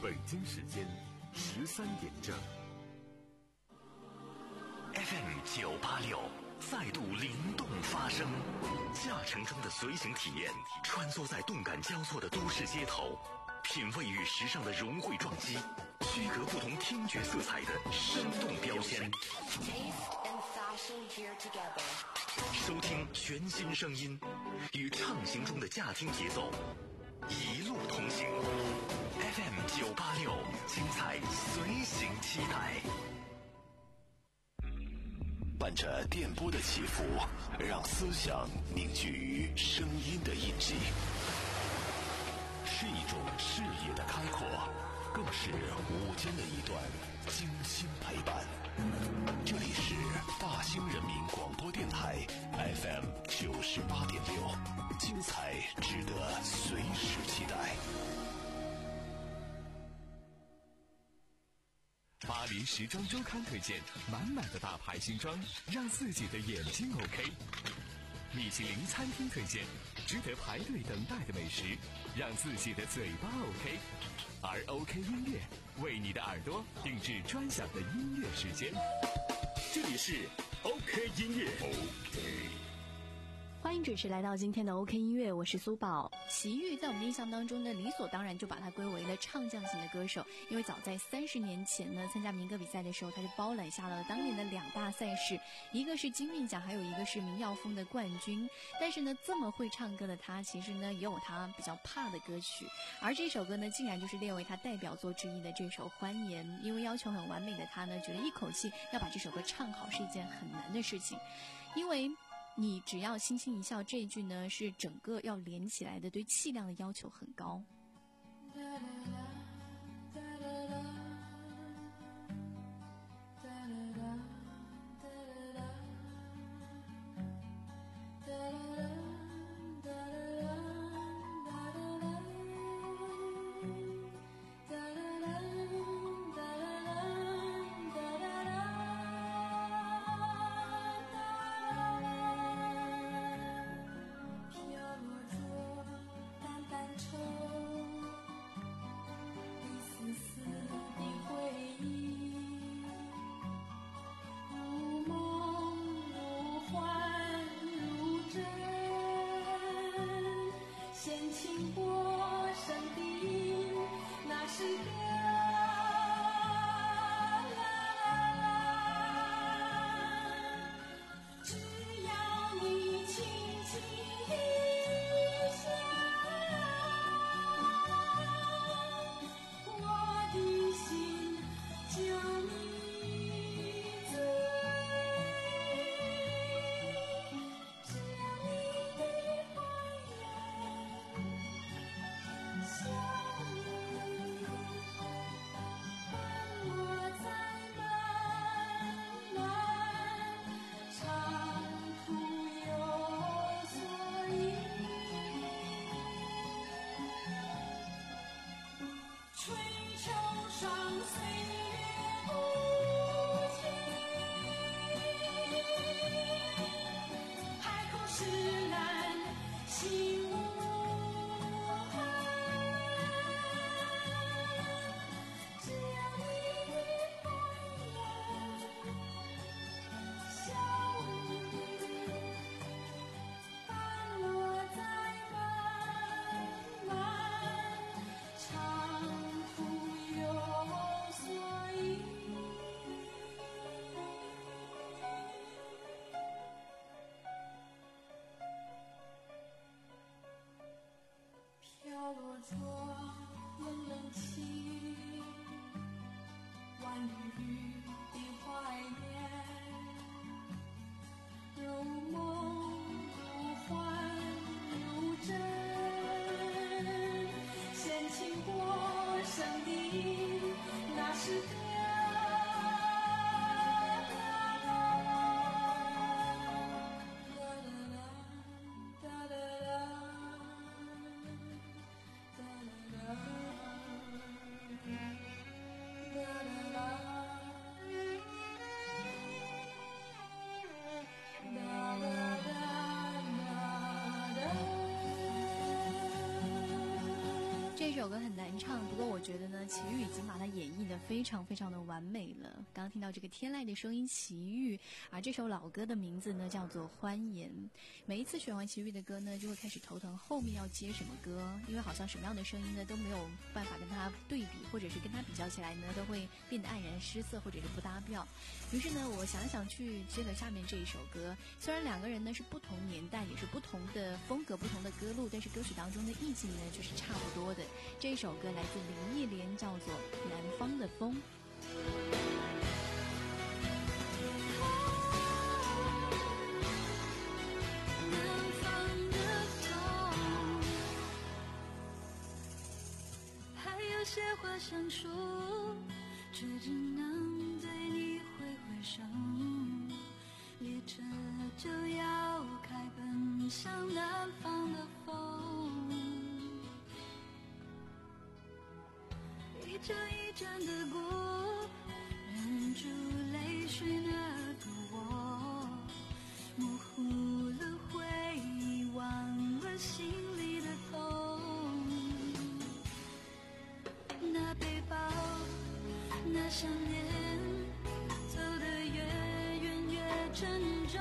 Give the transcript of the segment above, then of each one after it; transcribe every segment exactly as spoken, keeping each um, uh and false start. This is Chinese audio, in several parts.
北京时间十三点正。 F M 九八六再度灵动发声，驾乘中的随行体验，穿梭在动感交错的都市街头，品味与时尚的融汇撞击，区隔不同听觉色彩的生动标签。收听全新声音，与畅行中的驾听节奏一路同行。F M 九八六，精彩随行期待。伴着电波的起伏，让思想凝聚于声音的印记，是一种视野的开阔，更是午间的一段精心陪伴。这里是大兴人民广播电台 F M 九十八点六，精彩值得随时期待。 巴黎时装周刊推荐满满的大牌新装，让自己的眼睛 OK。米其林餐厅推荐值得排队等待的美食，让自己的嘴巴 OK。而 OK 音乐为你的耳朵定制专享的音乐时间。这里是 OK 音乐 OK。 欢迎准时来到今天的 OK 音乐，我是苏宝。齐豫在我们印象当中呢，理所当然就把他归为了唱将型的歌手，因为早在三十年前呢，参加民歌比赛的时候，他就包揽下了当年的两大赛事，一个是金韵奖，还有一个是民谣风的冠军。但是呢，这么会唱歌的他，其实呢也有他比较怕的歌曲，而这首歌呢，竟然就是列为他代表作之一的这首《欢颜》。因为要求很完美的他呢，觉得一口气要把这首歌唱好是一件很难的事情，因为你只要轻轻一笑，这一句呢是整个要连起来的，对气量的要求很高。 传唱，不过我觉得呢，齐豫已经把它演绎的非常非常的完美了。刚刚听到这个天籁的声音，齐豫，而这首老歌的名字呢叫做《欢颜》。每一次选完齐豫的歌呢，就会开始头疼后面要接什么歌，因为好像什么样的声音呢都没有办法跟它对比，或者是跟它比较起来呢，都会变得黯然失色，或者是不搭调。于是呢，我想来想去，接了下面这一首歌，虽然两个人呢是不同年代，也是不同的风格、不同的歌路，但是歌曲当中的意境呢就是差不多的。这一首歌来自林忆莲，叫做《南方的风》。 南方的风，还有些话想说，却只能对你挥挥手。列车就要开，奔向南方的风，一站一站的过，忍住泪水那个我，模糊了回忆，忘了心里的痛。那背包，那想念，走得越远越沉重，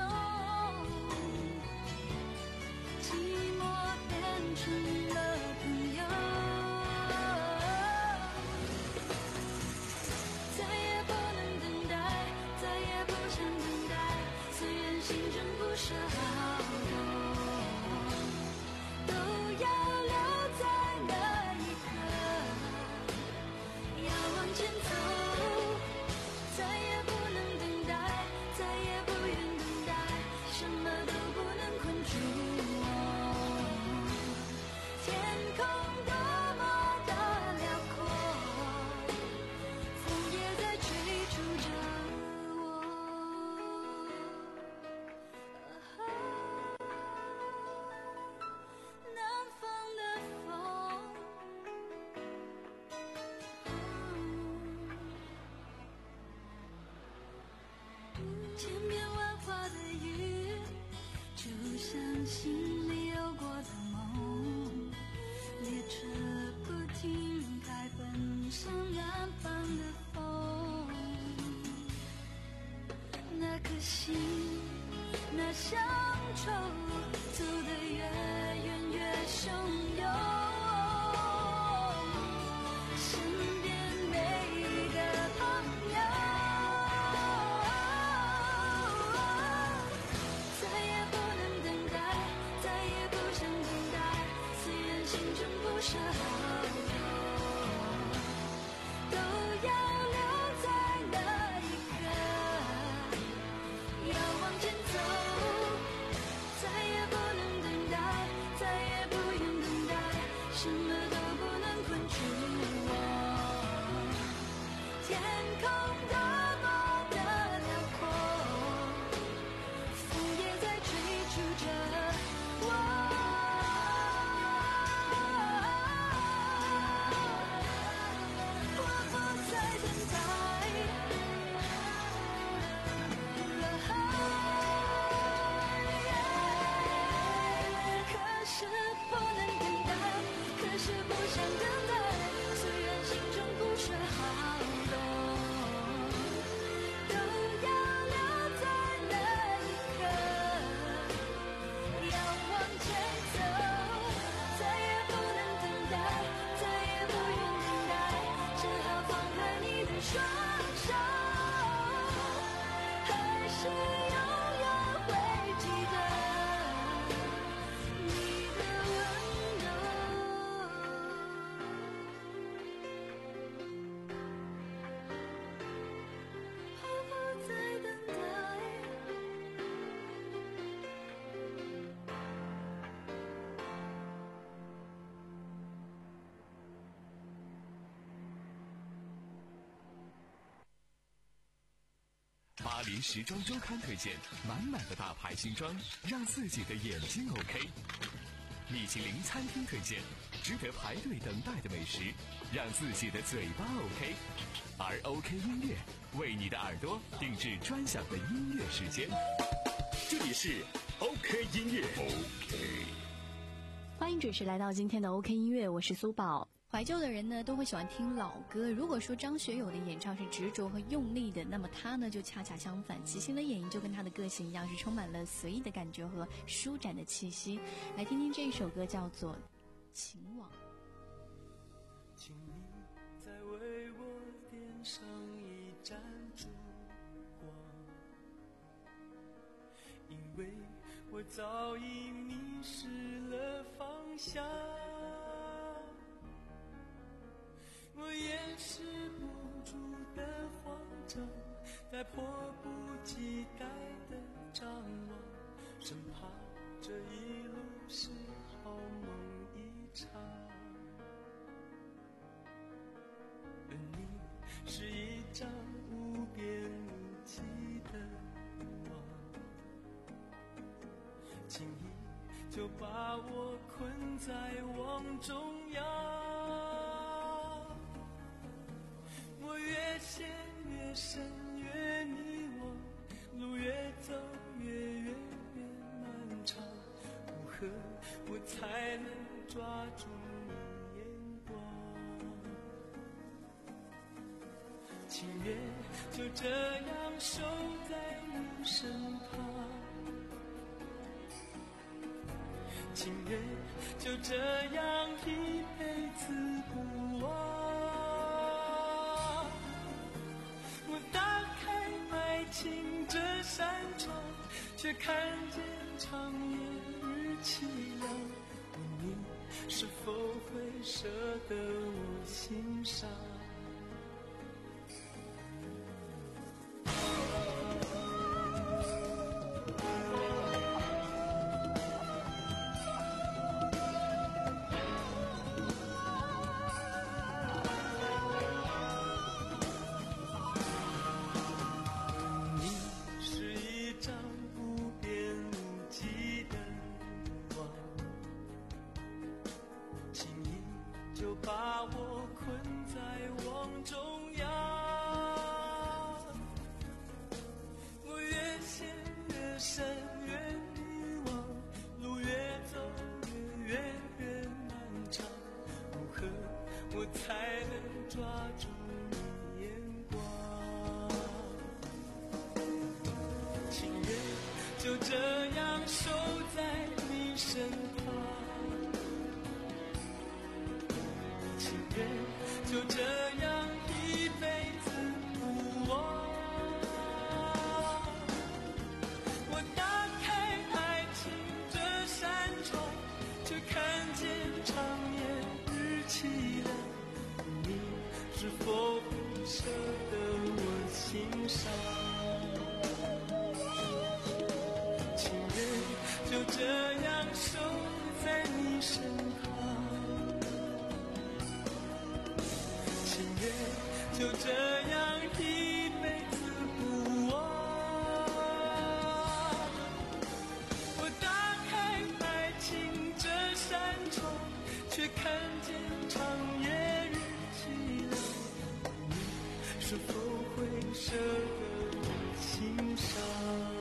寂寞变成了朋友。再也不能等待，再也不想等待，虽然心中不舍好多，都要留在那一刻，要往前走。再也不能等待，再也不愿等待，什么都不能困住我。天空多么的辽阔，风也在追逐着我。南方的风，千变万化的雨，就像心里有过的梦。列车不停开，奔向南方的风。那颗心，那乡愁，走得越远越汹涌。身边每一个朋友，再也不能等待，再也不想等待，虽然心中不舍好多，都要留在那一刻，要往前走。再也不能等待，再也不愿等待，什么都不能困住我。天空多么的辽阔，风也在追逐着我。我不再等待，可是不能等待，可是不想等待，虽然心中不舍好多，都要留在那一刻，要往前走。再也不能等待，再也不愿等待，只好放开你的双手，还是永远会记得你的温柔。我不再等待。 巴黎时装周刊推荐满满的大牌新装，让自己的眼睛 OK。米其林餐厅推荐值得排队等待的美食，让自己的嘴巴 OK。而 OK 音乐为你的耳朵定制专享的音乐时间。这里是 OK 音乐 OK。 欢迎准时来到今天的 OK 音乐，我是苏宝。 怀旧的人呢，都会喜欢听老歌。如果说张学友的演唱是执着和用力的，那么他呢就恰恰相反。齐秦的演绎就跟他的个性一样，是充满了随意的感觉和舒展的气息。来听听这一首歌，叫做《情网》。 请你再为我点上一盏烛光，因为我早已迷失了方向，我掩饰不住的慌张，在迫不及待的张望，生怕这一路是好梦一场。而你是一张无边无际的网，轻易就把我困在网中央。我越陷越深越迷惘，路越走越远越漫长，如何我才能抓住你眼光？情愿就这样守在你身旁，情愿就这样一辈子不忘。我打开爱情这扇窗，却看见长夜日凄凉。问你是否会舍得我心伤？把我困在网中央，我越陷越深越迷惘，路越走越远越漫长，如何我才能抓住你眼光？情愿就这样守在你身旁，就这样一辈子不忘。我打开爱情这扇窗，却看见长夜日凄凉。你是否不舍得我心伤？情愿就这样守在你身旁，就这样一辈子不忘。我打开爱情这扇窗，却看见长夜日凄凉。你是否会舍得我心伤？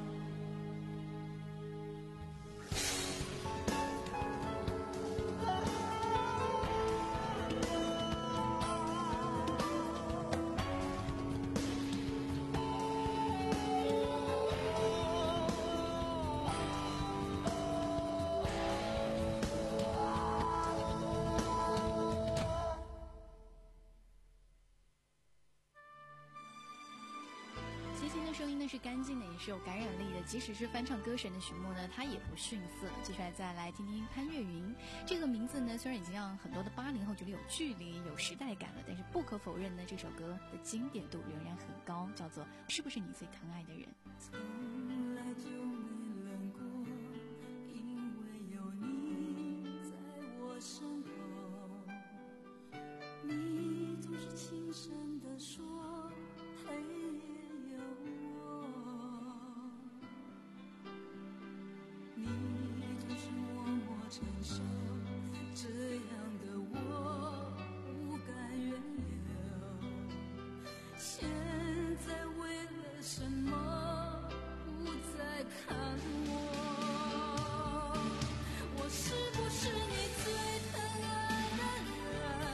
声音呢是干净的，也是有感染力的。即使是翻唱歌神的许墨呢，他也不逊色。接下来再来听听潘越云，这个名字呢虽然已经让很多的八零后觉得有距离、有时代感了，但是不可否认呢，这首歌的经典度仍然很高，叫做《是不是你最疼爱的人》。 从来就没冷过，因为有你在我身后，你总是轻声地说黑夜有我，你总是默默承受，这样的我无感远游。现在为了什么不再看我？我是不是你最疼爱的人？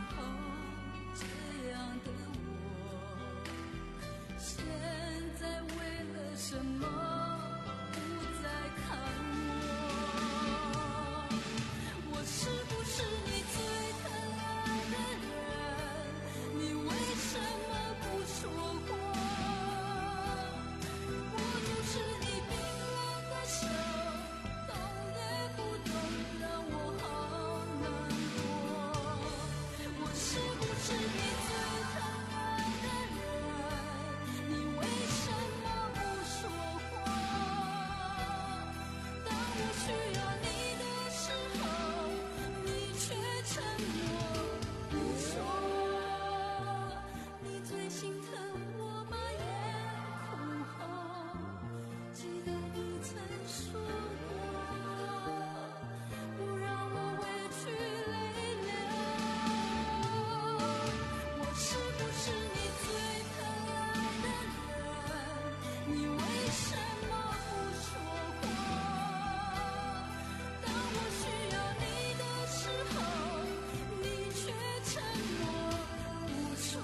候，这样的我，现在为了什么不再看我？我是不是你最疼爱的人？你为什么不说话？我就是你冰冷的手，动也不动，让我好难过。我是不是你最疼爱的人？你为什么不说话？当我需要你的时候，你却沉默不说。你最心疼我把眼哭红，记得你曾说过，不让我委屈泪流。我是不是你最疼爱的人？你为什么不说话？当我需要你的时候，你却沉默不说。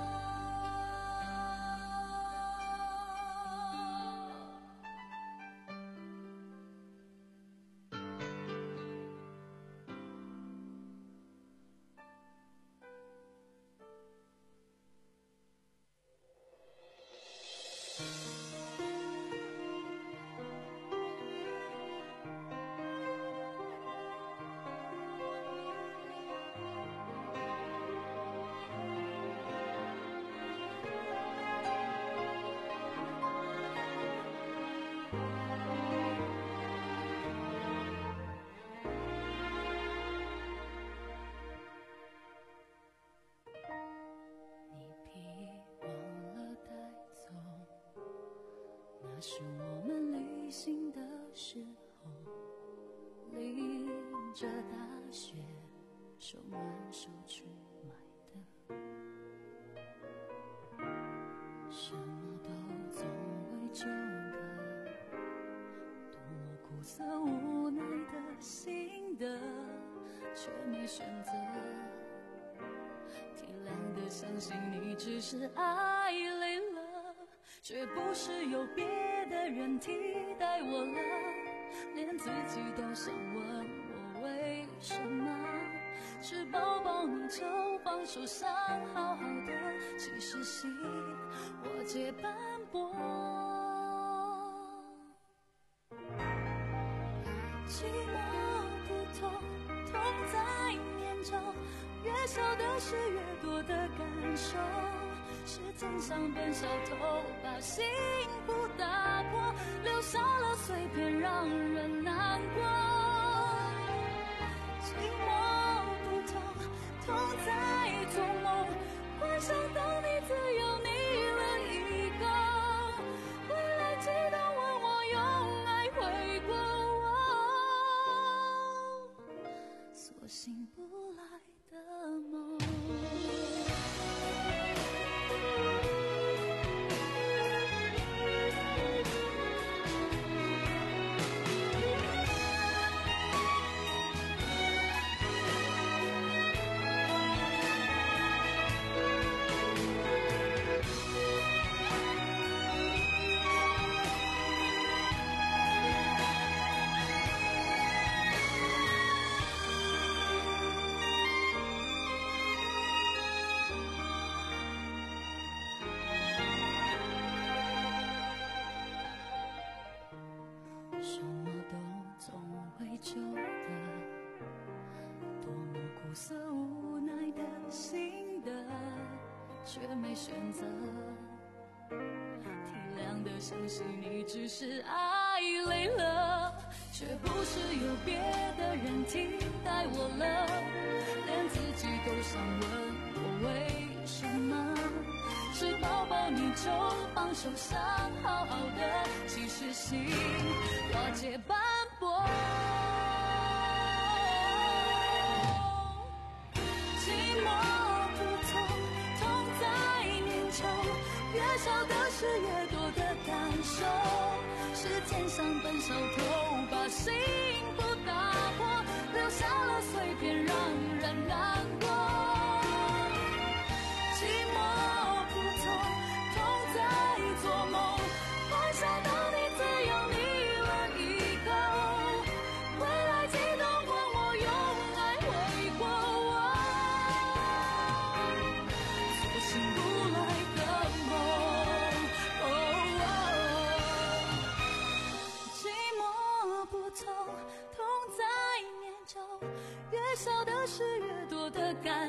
你别忘了带走，那是我们旅行的时候，淋着大雪，手挽手去买的。什么都总为这个，多么苦涩无奈的心得，却没选择。体谅的相信你只是爱累了，却不是有别的人替代我了，连自己都想问我为什么，是抱抱你就放手想好好的，其实心我皆斑驳。寂寞不痛，痛在念旧，越小的事越多的感受，时间像本小偷，把幸福打破，留下了碎片让人难过。寂寞不痛，痛在做梦，幻想当你自由你了一个，回来记得问我用爱回过我，所醒不来的梦。什么都总会旧的，多么苦涩无奈的心的，却没选择。体谅的相信你只是爱累了，却不是有别的人替代我了，连自己都想问我为什么，是抱抱你就放手想好好的，其实心瓦解斑驳。寂寞不痛，痛在念旧，越小的事越多的感受，时间像本小偷，把幸福打破，留下了碎片让人难过。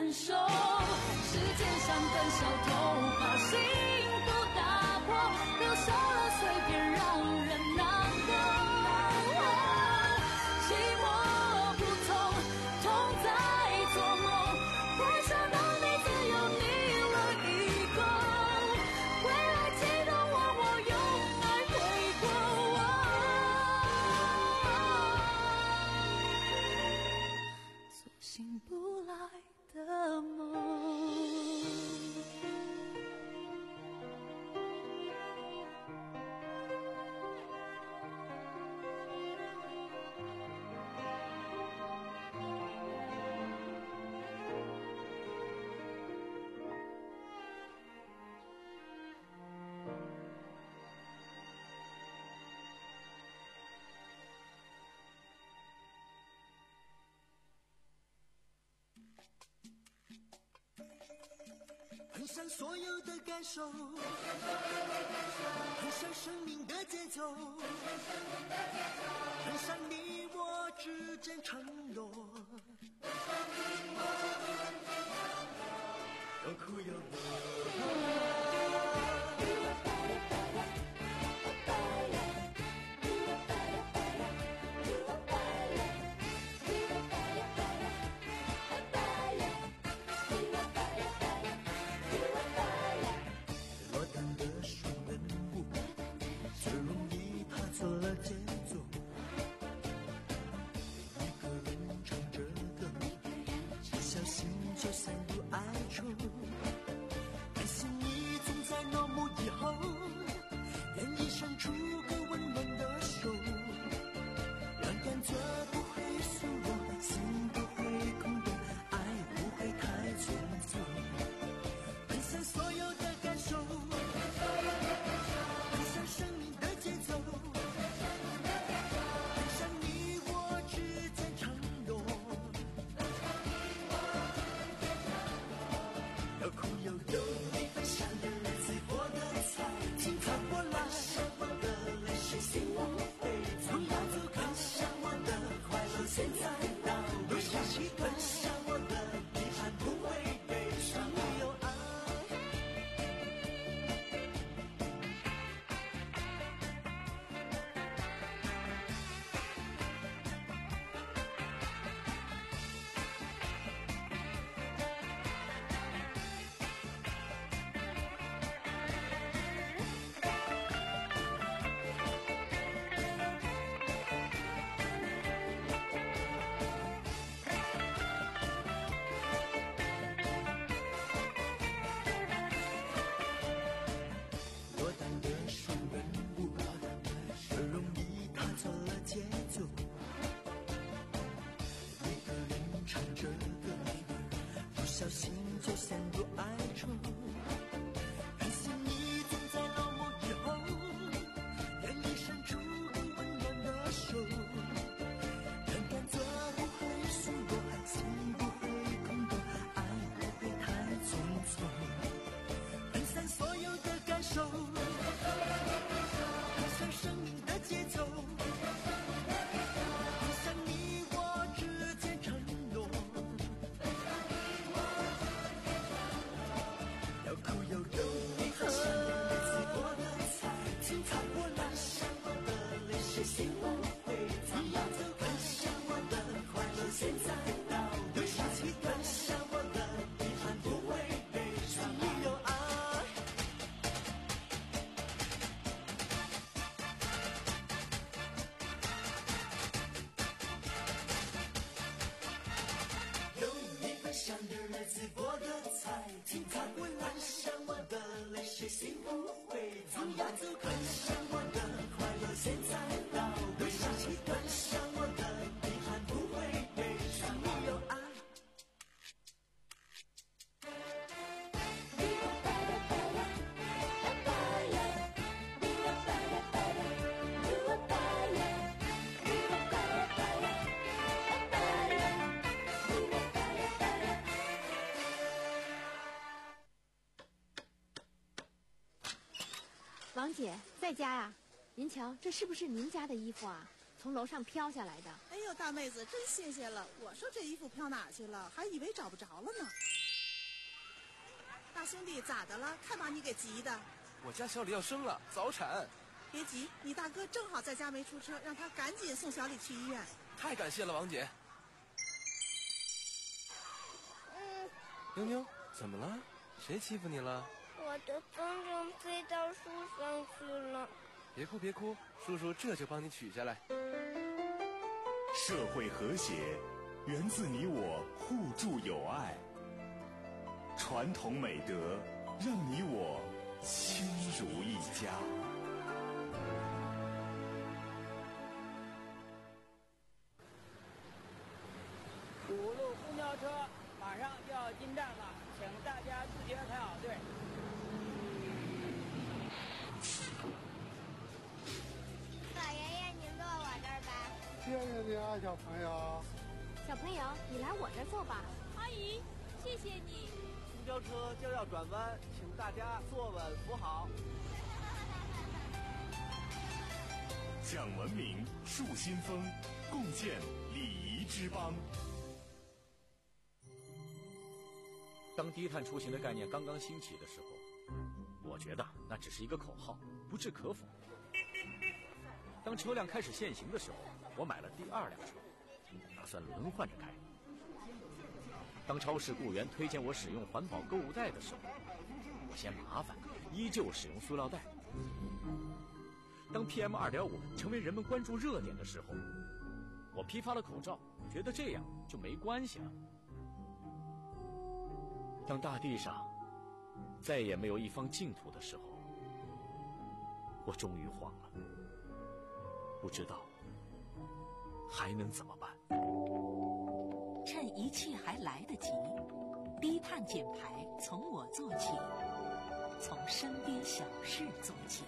忍受，时间像根小头，把幸福打破，留下了碎片让人难过。寂寞不痛，痛在做梦，不想到你自由你了一个，未来启动我，我用爱回过我，做醒不来的梦。 很想所有的感受，很想生命的节奏，很想你我之间承诺，有苦有乐。 王姐在家呀？您瞧，这是不是您家的衣服啊？从楼上飘下来的。 哎呦，大妹子，真谢谢了。我说这衣服飘哪去了，还以为找不着了呢。 兄弟，咋的了？看把你给急的。 我家小李要生了，早产。 别急，你大哥正好在家没出车，让他赶紧送小李去医院。 太感谢了，王姐。 嗯。 妞妞，怎么了？谁欺负你了？ 我的风筝飞到树上去了。 别哭别哭，叔叔这就帮你取下来。 社会和谐源自你我互助友爱，传统美德让你我亲如一家。 五路公交车马上就要进站了，请大家自觉排好队。 老爷爷，您坐我这儿吧。 谢谢你啊，小朋友。 小朋友，你来我这儿坐吧。 阿姨，谢谢你。 公交车就要转弯，请大家坐稳扶好。 讲文明，树新风，共建礼仪之邦。 当低碳出行的概念刚刚兴起的时候，我觉得那只是一个口号，不置可否。当车辆开始限行的时候，我买了第二辆车，打算轮换着开。当超市雇员推荐我使用环保购物袋的时候，我嫌麻烦，依旧使用塑料袋。当 P M 二点五 成为人们关注热点的时候，我批发了口罩，觉得这样就没关系了。当大地上再也没有一方净土的时候，我终于慌了，不知道还能怎么办。 趁一切还来得及，低碳减排从我做起，从身边小事做起。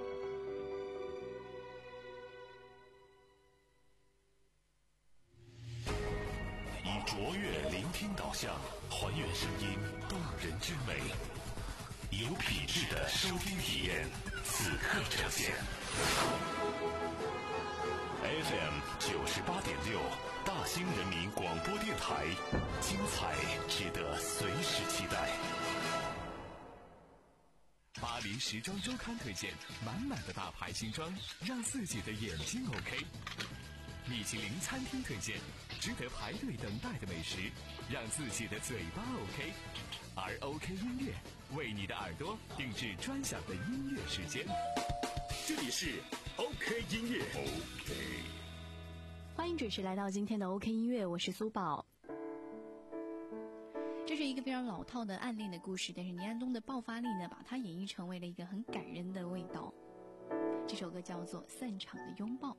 以卓越聆听导向，还原声音动人之美，有品质的收听体验，此刻呈现。F M 九十八点六，大兴人民广播电台，精彩值得随时期待。 巴黎时装周刊推荐满满的大牌新装，让自己的眼睛 OK。米其林餐厅推荐值得排队等待的美食，让自己的嘴巴 OK。而 OK 音乐为你的耳朵定制专享的音乐时间。这里是 OK 音乐 OK。 欢迎准时来到今天的 OK 音乐，我是苏宝。这是一个非常老套的暗恋的故事，但是倪安东的爆发力呢，把它演绎成为了一个很感人的味道。这首歌叫做《散场的拥抱》。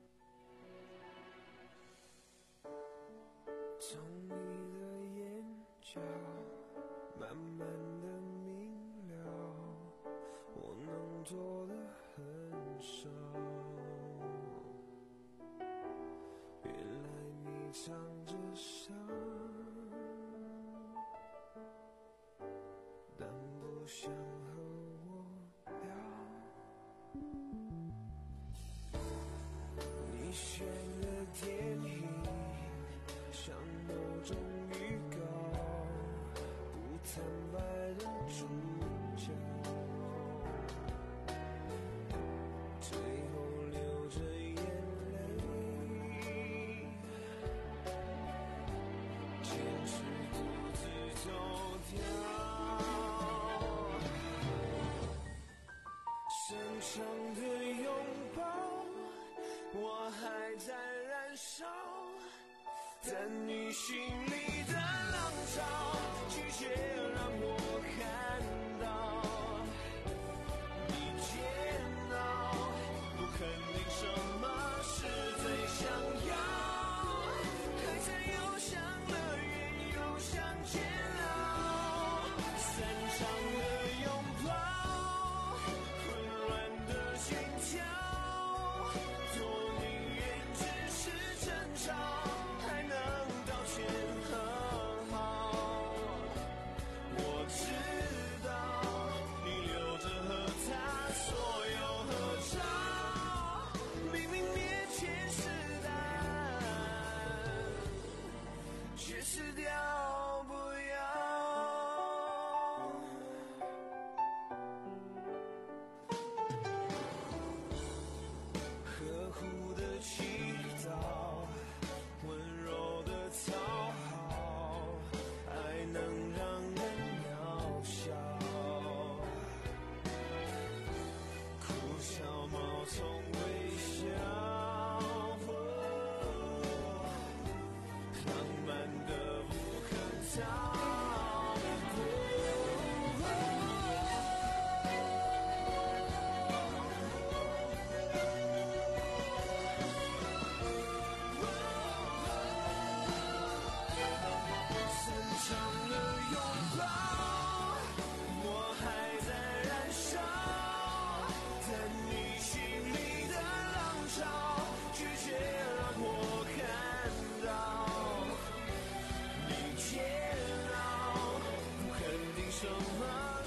从你的眼角慢慢的明了，我能做的很少。原来你藏着伤，但不想和我聊。你选的电影像某种预告，不坦白的主角，最后流着眼泪，坚持独自走掉。深长的拥抱，我还在燃烧，但你心里的浪潮，拒绝让我看到。你煎熬，不肯定什么是最想要，还在又想乐园，又想煎熬。散场的拥抱，混乱的心跳，多宁愿只是争吵，还能道歉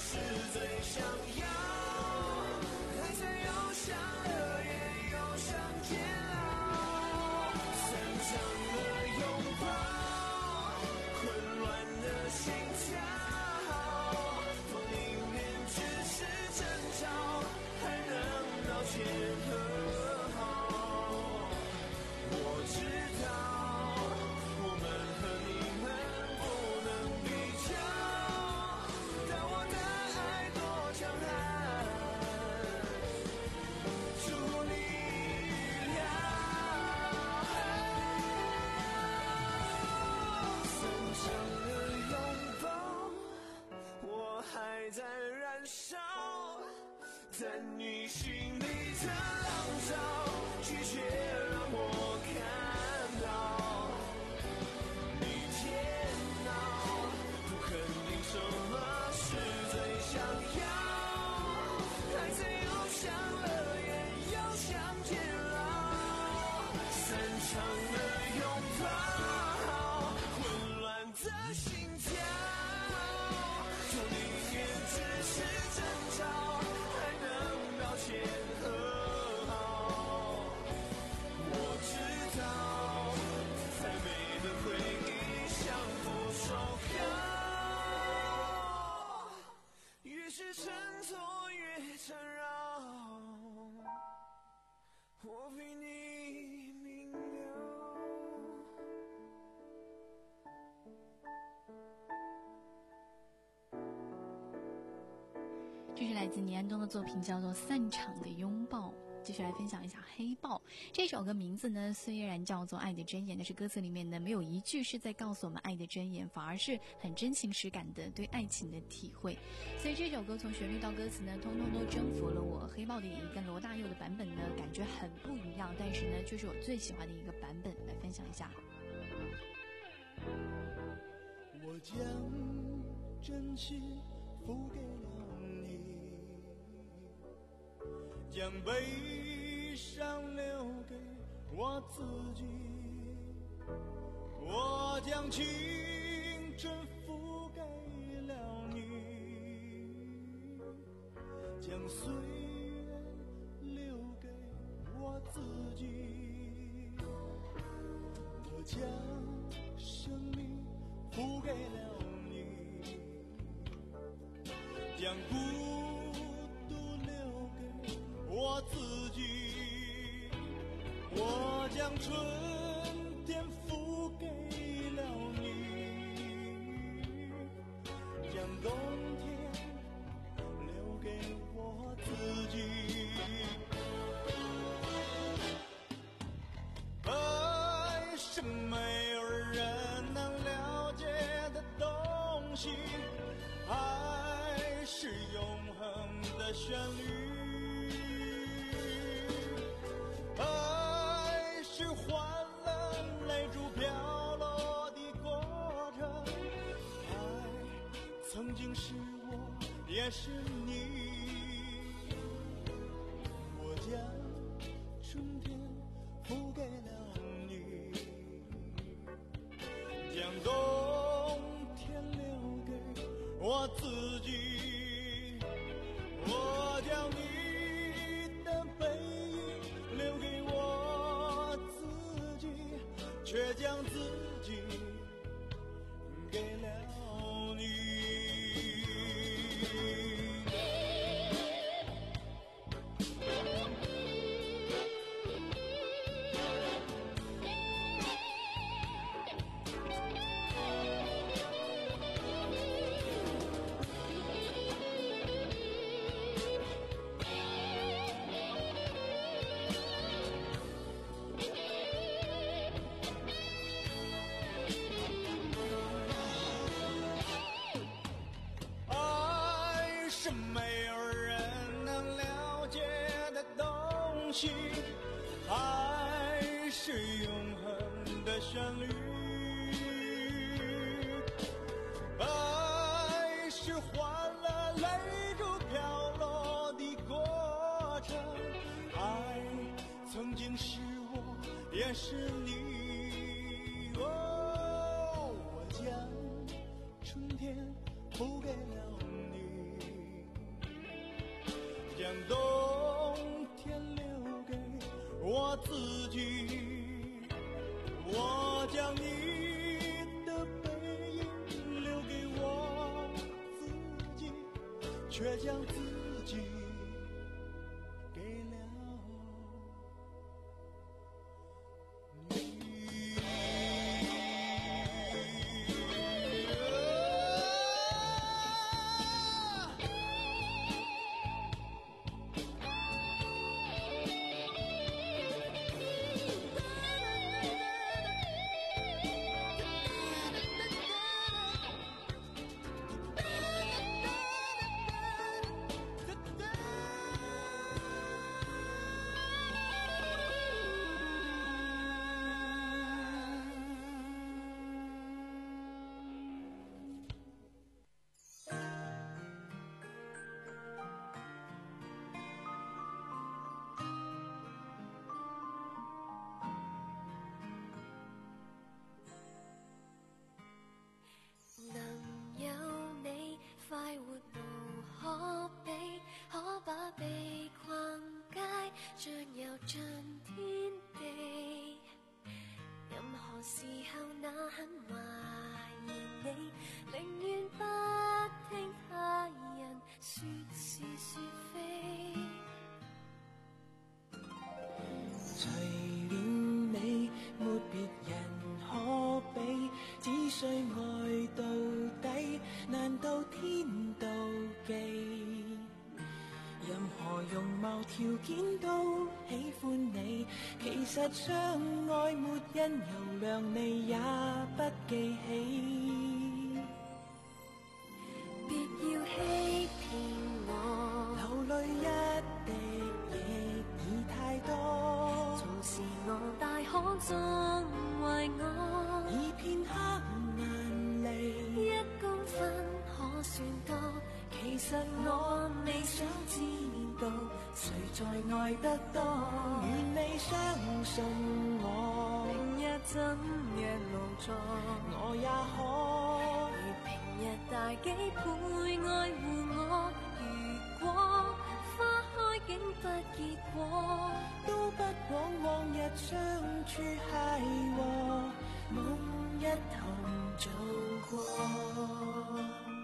是最想要。还在又想了，也又想煎熬，散场的拥抱，混乱的心跳，风里面只是争吵，还能道歉和好。我知道我们和你们不能比较，但我的爱多强悍，祝你了。散场的拥抱，我还在燃烧，在你心里的浪潮，拒绝让我看到。你煎熬，不肯定什么是最想要，还在又想了，也又想煎熬。散场的拥抱，混乱的心跳，这里面只是争吵，还能道歉和好。我知道再美的回忆相互收票，越是挣脱越缠绕，我比你明了。 这是来自倪安东的作品，叫做《散场的拥抱》。继续来分享一下《黑豹》这首歌，名字呢虽然叫做《爱的箴言》，但是歌词里面呢没有一句是在告诉我们爱的箴言，反而是很真情实感的对爱情的体会。所以这首歌从旋律到歌词呢，通通都征服了我。黑豹的演绎跟罗大佑的版本呢，感觉很不一样，但是呢，却是我最喜欢的一个版本，来分享一下。 我将真情付给了你，将悲伤留给我自己，我将青春付给了你，将岁月留给我自己，我将生命付给了你，将孤独留给我自己，我将春天付给了你，将冬天留给我自己。爱是没有人能了解的东西，爱是永恒的旋律，爱是换了泪珠飘落的过程，爱曾经是我也是你，我将春天付给了你，将冬天留给我自己，我将你的背影留给我自己，却将自己给了你。爱是永恒的旋律，爱是换了泪珠飘落的过程，爱曾经是我也是你，哦，我将春天付给了你， 将冬天留给我自己。我将你的背影留给我自己，却将自己给了你。 將有盡天地，任何時候那很懷疑你，寧願不聽他人說是說非。 齊戀你沒別人可比，只需愛到底，難道天妒忌？任何容貌條件都喜歡你，其實相愛沒因由量你也不記起。 別要欺騙我， 流淚一滴亦已太多。 縱是我大可縱為我， 以片刻難離， 一公分可算多。其實我未想知道誰在愛得多， 願你相信我， 明日怎樣無助， 我也可如平日大幾倍愛護我。如果花開竟不結果， 都不枉往日相處邂逅，夢一同做過。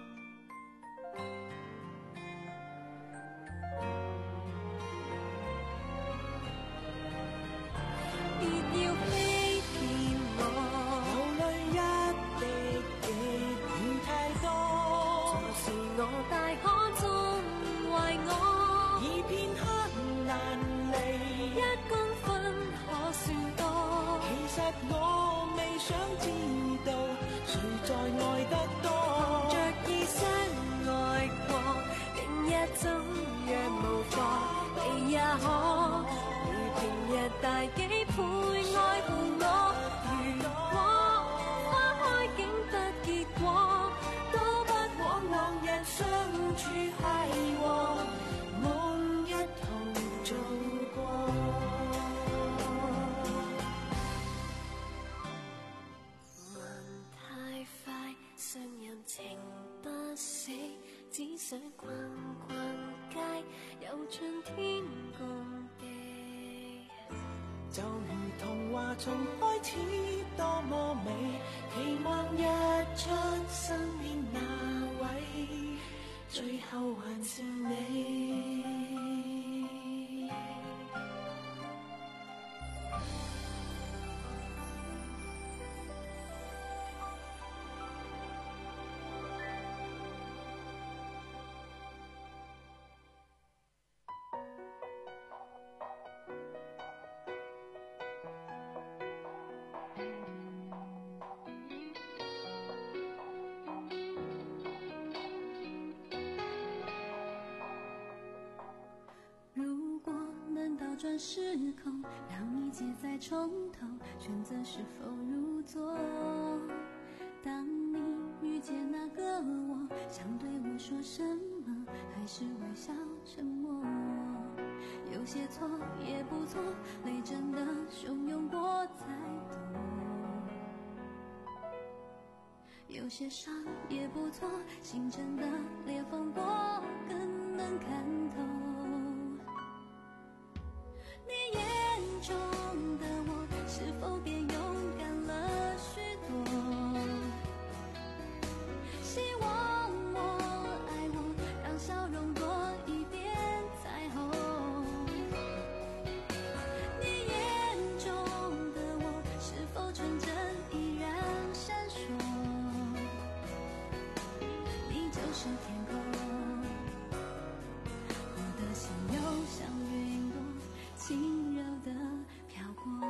大幾倍愛護我，如果花開竟不結果，都不枉往日相處邂逅，夢一同做過。問太快，信任情不死，只想逛逛街，有盡天共地。 就如童話從開始多麼美，期望日出身邊那位，最後還是你。 转时空，让一切再从头，选择是否入座。当你遇见那个我，想对我说什么，还是微笑沉默。有些错也不错，泪真的汹涌过才懂。有些伤也不错，心真的裂缝过更能看透。 天空，我的心又像云朵，轻柔地飘过。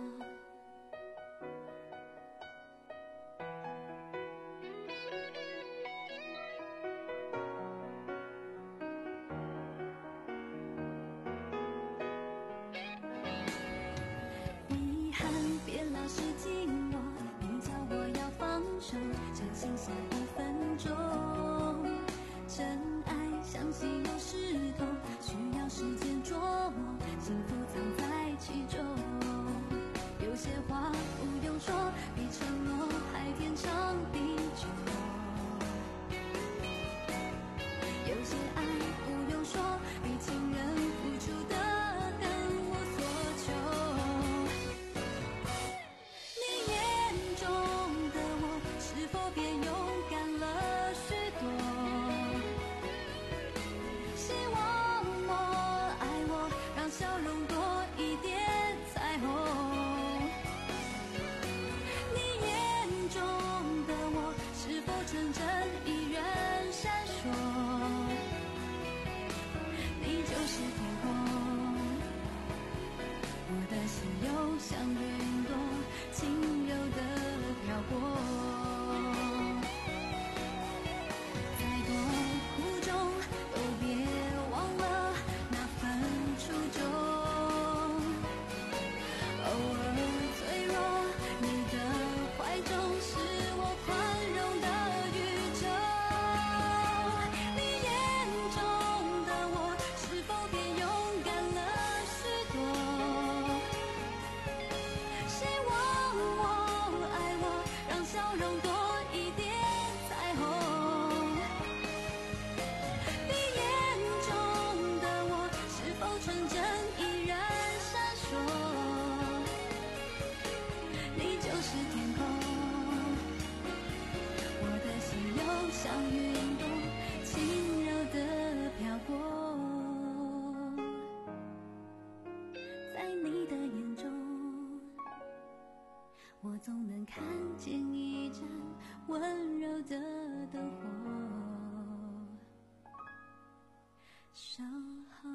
遗憾别老是紧握，你叫我要放手，相信下一分钟。真爱相信有时痛，需要时间琢磨，幸福藏在其中。有些话不用说，比承诺还天长地久。有些爱不用说，比情人付出的更无所求。你眼中的我，是否变勇敢了许多？希望我爱我，让笑容多一点彩虹。你眼中的我，是否纯真依然闪烁？你就是天空，我的心又像云朵，轻柔地飘过。再多苦衷，都别忘了那份初衷。偶尔脆弱，你的怀中是我宽容的宇宙。你眼中的我，是否变勇敢了许多？希望我爱我，让笑容多一点彩虹。你眼中的我，是否纯真依然闪烁？你就是天空，我的心又像云朵，轻柔地飘过。在你的眼中，我总能看见一盏温柔的灯火，守候。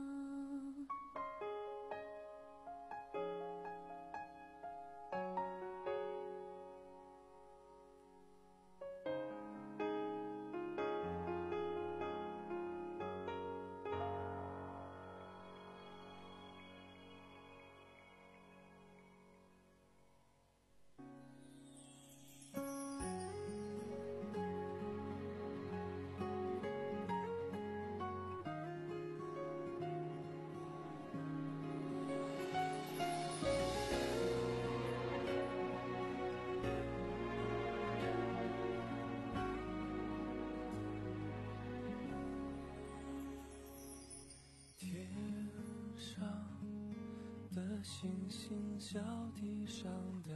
星星小地上的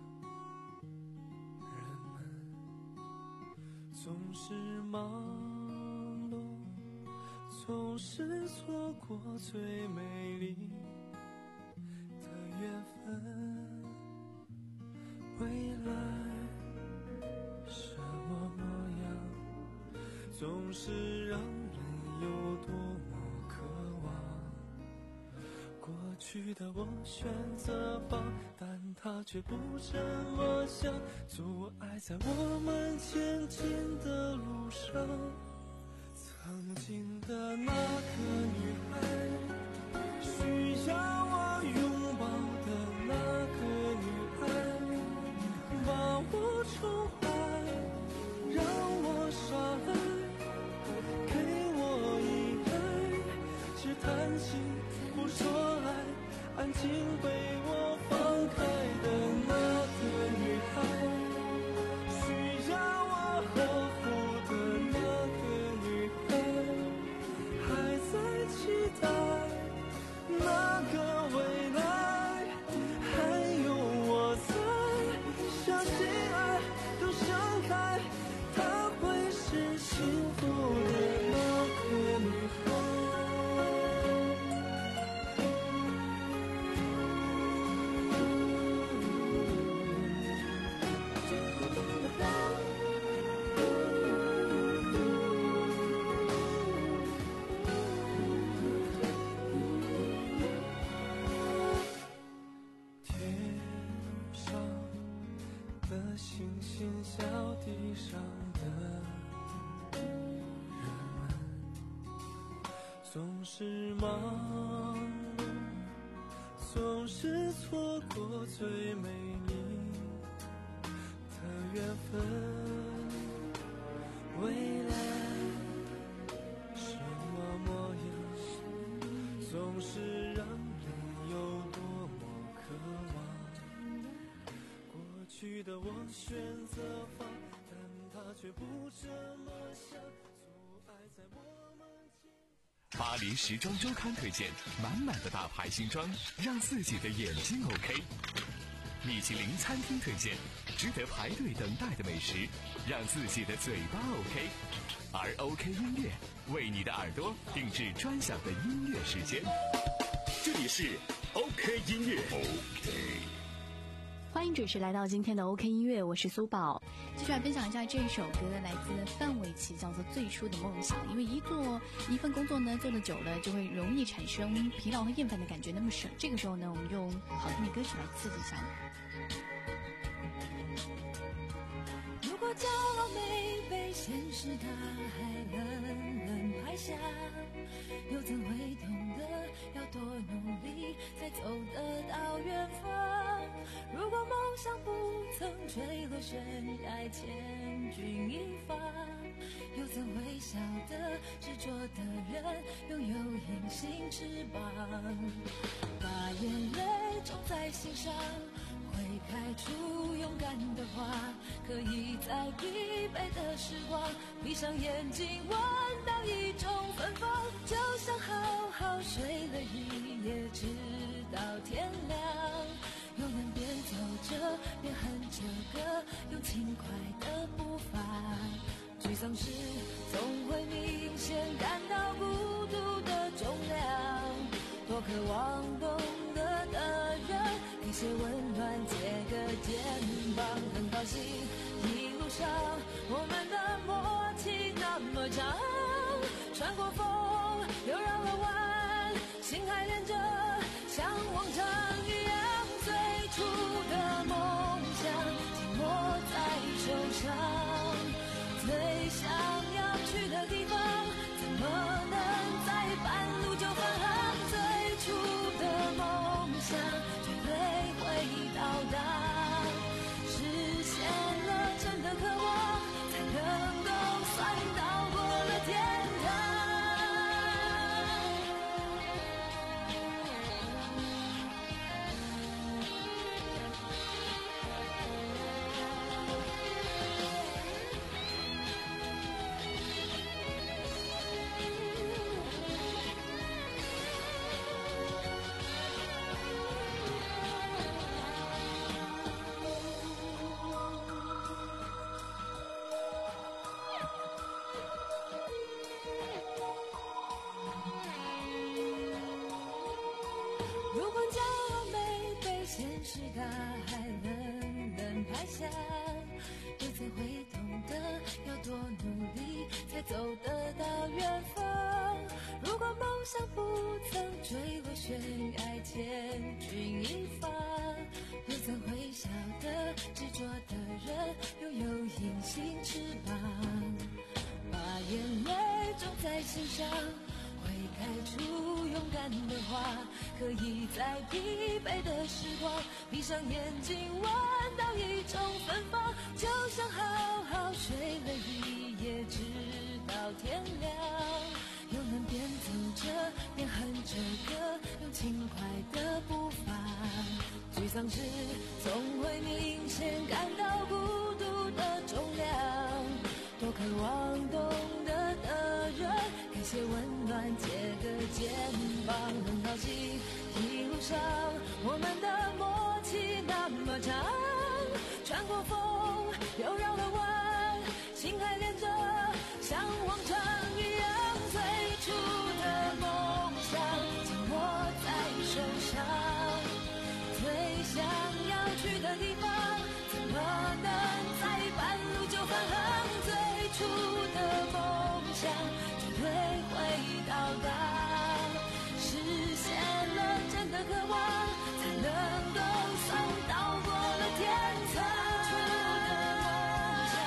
人们，总是忙碌，总是错过最美丽的缘分。未来什么模样，总是让人有多么渴望。过去的我选择放，但它却不这么想，阻碍在我们前进的路上。曾经的那个女孩，需要我拥抱的那个女孩，把我宠爱，让我傻爱，给我一爱，只叹息不说爱，安静被我放开的那个女孩，需要我呵护的那个女孩，还在期待那个小地上的人们，总是忙碌，总是错过最美丽的缘分。未来什么模样，总是让人有多么渴望。过去的我选择放，但它却不这么想，阻碍在我们间。 巴黎时装周刊推荐满满的大牌新装，让自己的眼睛 OK。米其林餐厅推荐值得排队等待的美食，让自己的嘴巴 OK。而 OK 音乐为你的耳朵定制专享的音乐时间。这里是 OK 音乐 OK。 欢迎准时来到今天的 OK 音乐，我是苏宝。继续来分享一下这首歌，来自范玮琪，叫做《最初的梦想》。因为一做一份工作呢，做得久了就会容易产生疲劳和厌烦的感觉。那么是这个时候呢，我们用好听的歌曲来刺激一下你。如果骄傲没被现实大海冷冷拍下，又怎会懂得要多努力才走得到远方？如果梦想不曾坠落悬崖，千钧一发，又怎会晓得执着的人拥有隐形翅膀？把眼泪种在心上，会开出勇敢的花，可以在疲惫的时光闭上眼睛闻到一种芬芳，就像好好睡了一夜直到天亮，又能边走着边哼着歌，用轻快的步伐。沮丧时总会明显感到孤独的重量，多渴望懂得的人给些温暖，借个肩膀。很高兴一路上我们的默契那么长，穿过风又绕了弯，心还连着像往常一样。最初的梦想紧握在手上，最想要去的地方怎么能在半路就返航？最初的梦想绝对会到达，实现了真的渴望，才能够算到过了天堂。如果骄傲没被现实大海冷冷拍下，又怎会懂得要多努力才走得到远方？如果梦想不曾坠落悬崖，千钧一发，又怎会晓得执着的人拥有隐形翅膀？把眼泪种在心上，会开出勇敢的花，可以在疲惫的时光闭上眼睛闻到一种芬芳，就像好好睡了一夜直到天亮，又能边走着边哼着歌，用轻快的步伐。沮丧时总会明显感到孤独的重量，多渴望懂得的人给些温暖，借个肩膀。很高兴一路上我们的默契那么长，穿过风又绕了弯，心还连着像往常一样。最初的梦想紧握在手上，最想要去的地方怎么能在半路就返航？最初的梦想绝对会到达，实现了真的渴望，才能够算到过了天堂。最初的梦想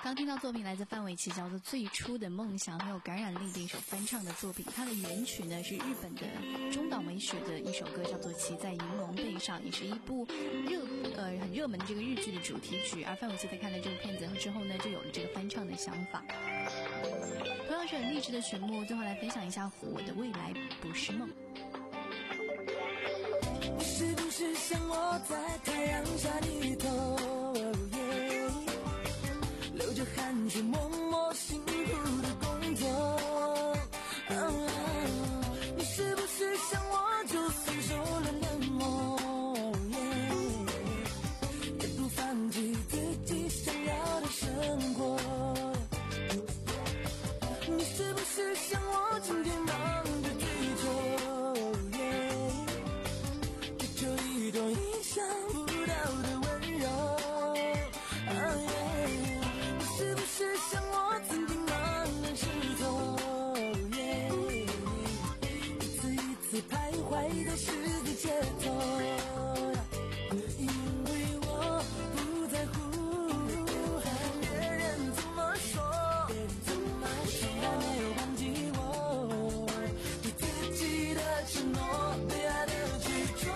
刚听到作品来自范玮琪，叫做《最初的梦想》，很有感染力的一首翻唱的作品。它的原曲呢是日本的中岛美雪的一首歌，叫做《骑在银龙背上》，也是一部热呃很热门的这个日剧的主题曲。而范玮琪在看了这部片子之后呢，就有了这个翻唱的想法。同样是很励志的曲目，最后来分享一下我的未来不是梦。 你是不是像我在太阳下低头，流着汗水默默辛苦的工作，哦，你是不是像我就算受了冷漠，也不放弃自己想要的生活？你是不是像我今天忙着追求，追求一种意想不到的温柔，哦，你是不是像我曾经茫然失措，一次一次徘徊在十字街头，因为我不在乎别人怎么说，从来没有忘记我对自己的承诺，对爱的执着。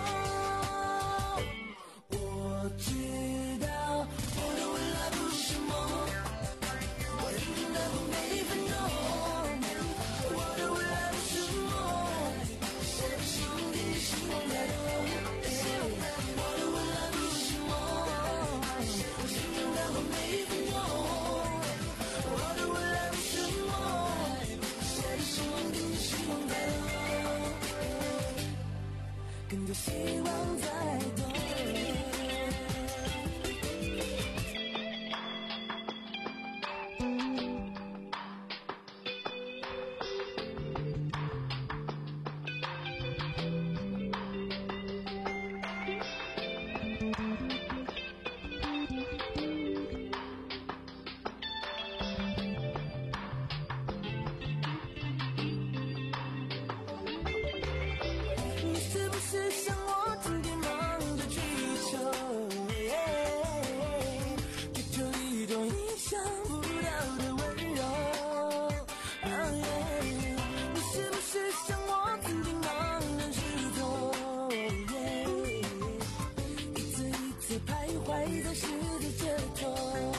我知道我的未来不是梦，我认真的过每一分钟。我的未来不是梦，谁的心里希望太多。我的未来不是梦，我认真的过每一分钟。我的未来不是梦，谁的希望跟着希望太多，跟着希望太多。你是不是像我今天忙着追求，追求一种意想不到的温柔，你是不是像我曾经茫然失措，一次一次徘徊在十字街头，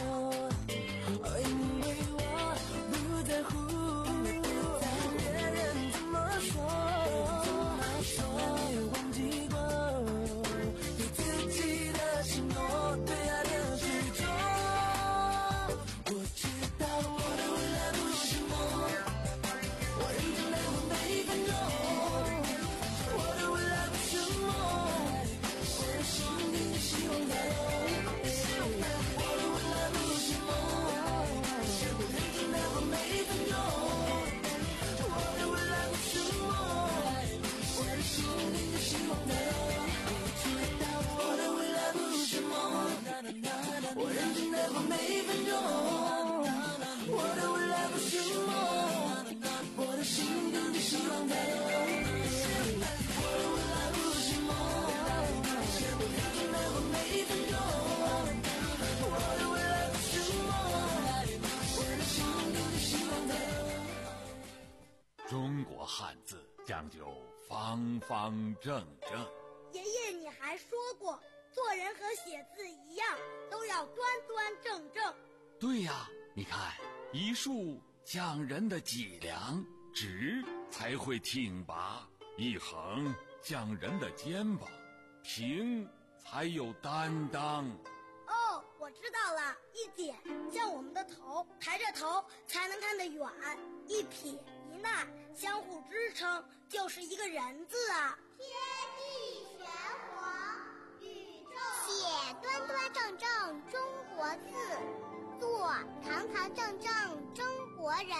因为我不在乎别人怎么说，从来没有忘记过对自己的承诺，对爱的执着。我知道我的未来不是梦，我认真的过每一分钟。我的未来不是梦，谁的心里希望太多。我的未来不是梦，我认真的过每一分钟。我的未来不是梦，我的心里的希望太多。我知道我的未来不是梦，我认真的过每一分钟。我的未来不是梦，我的心跟着希望太多。我的未来不是梦，我认真的过每一分钟。我的未来不是梦，我的心跟着希望太多。 中国汉字讲究方方正正。 爷爷，你还说过，做人和写字一样，都要端端正正。 对呀，你看，一竖讲人的脊梁，直才会挺拔；一横讲人的肩膀，平才有担当。 哦，我知道了，一点像我们的头，抬着头才能看得远；一撇一捺相互支撑，就是一个人字啊。天地玄黄，宇宙写端端正正中国字，做堂堂正正中国人。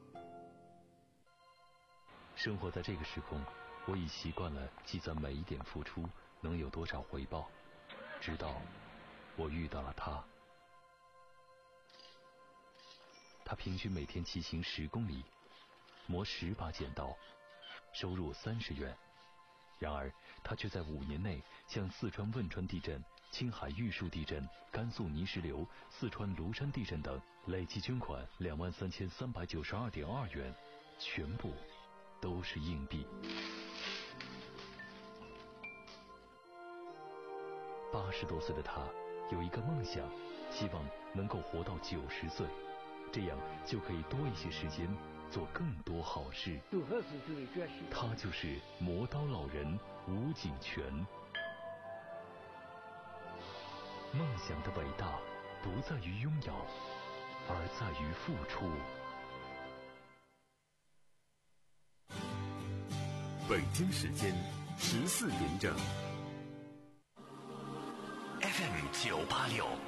生活在这个时空，我已习惯了计算每一点付出能有多少回报，直到我遇到了他。他平均每天骑行十公里，磨十把剪刀，收入三十元。然而他却在五年内向四川汶川地震、青海玉树地震、甘肃泥石流、四川庐山地震等累计捐款两万三千三百九十二点二元，全部都是硬币。八十多岁的他有一个梦想，希望能够活到九十岁，这样就可以多一些时间做更多好事。他就是磨刀老人吴景全。梦想的伟大不在于拥有，而在于付出。 北京时间十四点整。 F M 九八六